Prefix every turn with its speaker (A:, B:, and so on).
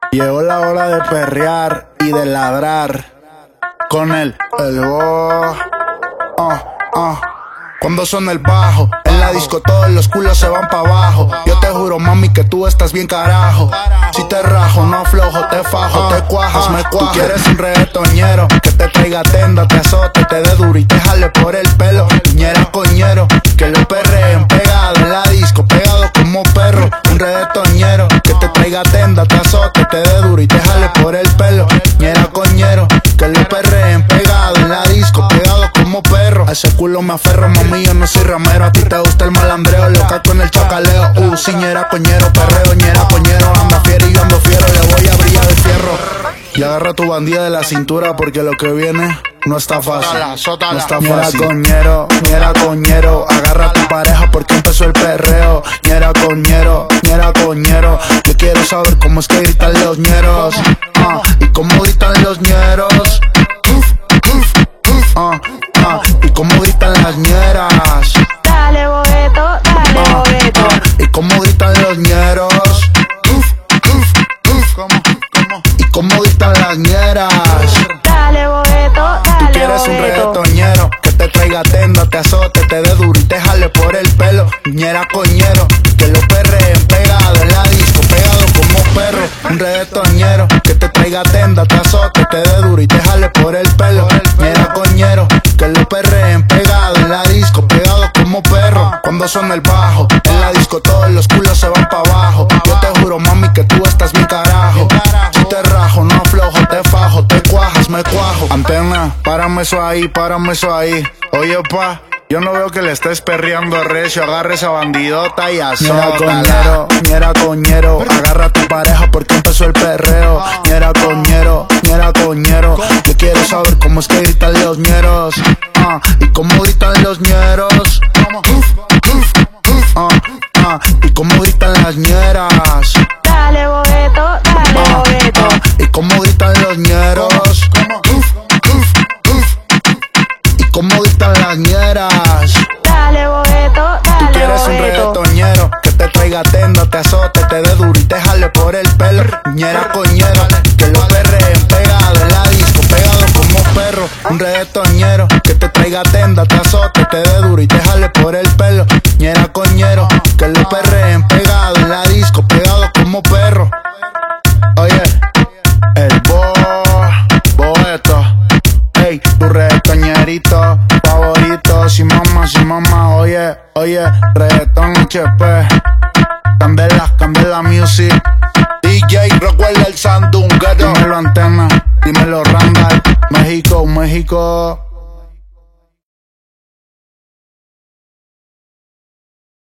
A: Llegó la hora de perrear y de ladrar con el voz. Cuando suena el bajo, en la disco todos los culos se van pa' abajo. Yo te juro, mami, que tú estás bien carajo. Si te rajo, no aflojo, te fajo, te cuajas, me cuajas. Tú quieres un reggaetonero que te traiga tenda, te azote, te dé duro y te jale por el pelo. Ñera coñero, que lo perreen pegado en la disco, pegado como perro. Un reggaetonero que te traiga tenda, te azote, te dé duro y te jale por el pelo. Ñera coñero, que lo perreen pegado en la disco, pegado como perro. A ese culo me aferro, mami, yo no soy ramero. A ti te gusta el malandreo, loca con el chacaleo. Sí, ñera coñero, perreo, ñera coñero. Anda fiero y yo ando fiero, le voy a brillar el fierro. Y agarra tu bandida de la cintura porque lo que viene no está fácil. No está fácil. Ñera coñero, agarra a tu pareja porque empezó el perreo. Ñera coñero, yo quiero saber cómo es que gritan los ñeros. Y cómo gritan los ñeros. Y cómo gritan las ñeras.
B: Dale bobeto, dale bobeto.
A: Y cómo gritan los ñeros. Y cómo gritan las ñeras.
B: Dale bobeto, dale
A: Tú quieres un reggaetonero que te traiga tenda, te azote, te dé duro y te jale por el pelo. Ñera coñero, que lo perreen pegado en la disco, pegado como perro. Un reggaetonero que te traiga tenda, te azote, te dé duro y te jale por el pelo. Ñera coñero, que lo perreen pegado en la disco, pegado como perro. Cuando suena el bajo, en la disco todos los culos se van pa' abajo. Yo te juro, mami, que tú estás mi carajo. Si te rajo, no aflojo, te fajo, te cuajas, me cuajo. Antena, párame eso ahí, párame eso ahí. Oye, pa, yo no veo que le estés perreando recio. Agarra esa bandidota y azótala. Ñera coñero, agarra a tu pareja porque empezó el perreo. Ñera coñero, yo quiero saber cómo es que gritan los ñeros. Y cómo gritan los ñeros. Y cómo gritan las ñeras.
B: Dale bobeto, dale bobeto.
A: Y cómo gritan los ñeros. Y cómo gritan las ñeras.
B: Dale bobeto, dale
A: Tú quieres un reggaetonero que te traiga tenda, te azote, te dé duro y te jale por el pelo. Ñera coñero, que lo perreen pegado en la disco, pegado como perro. Un reggaetonero que te traiga tenda, te azote, te dé duro y te jale por el pelo. Ñera coñero, que lo perreen pegado en la disco, pegado como perro. Oye, el boeto, ey, tu reggaetoñerito favorito. Si mamá, oye, reggaeton HP. Candela Music. DJ, recuerda el Sandunguero. Dímelo Antena, dímelo Randall. México.